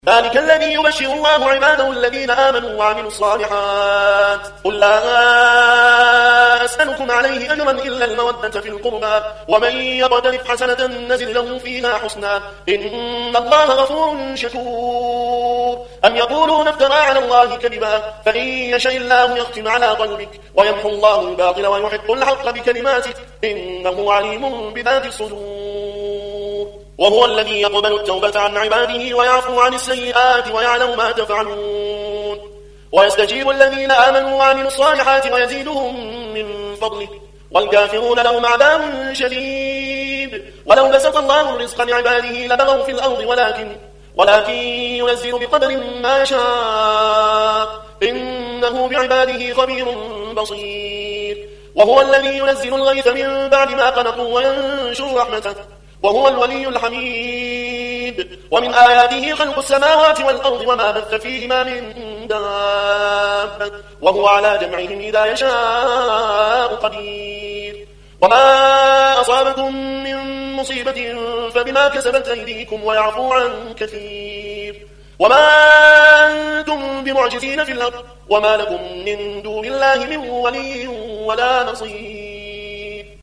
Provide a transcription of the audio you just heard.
ذلك الذي يبشر الله عباده الذين آمنوا وعملوا الصالحات قل لا أسألكم عليه أجرا إلا المودة في القربى ومن يقترف حسنة نزل له فيها حسنا إن الله غفور شكور أم يقولون افترى على الله كذبا فإن يشاء الله يختم على قلبك ويمحو الله الباطل ويحق الحق بكلماته إنه عليم بذات الصدور وهو الذي يقبل التوبة عن عباده ويعفو عن السيئات ويعلم ما تفعلون ويستجيب الذين آمنوا وعملوا الصالحات ويزيدهم من فضله والكافرون لهم عذاب شديد ولو بسط الله الرزق لعباده لبغوا في الأرض ولكن ينزل بقدر ما يشاء إنه بعباده خبير بصير وهو الذي ينزل الغيث من بعد ما قنطوا وينشر رحمته وهو الولي الحميد ومن آياته خلق السماوات والأرض وما بث فيهما من دابة وهو على جمعهم إذا يشاء قدير وما أصابكم من مصيبة فبما كسبت أيديكم ويعفو عن كثير وما أنتم بمعجزين في الأرض وما لكم من دون الله من ولي ولا نصير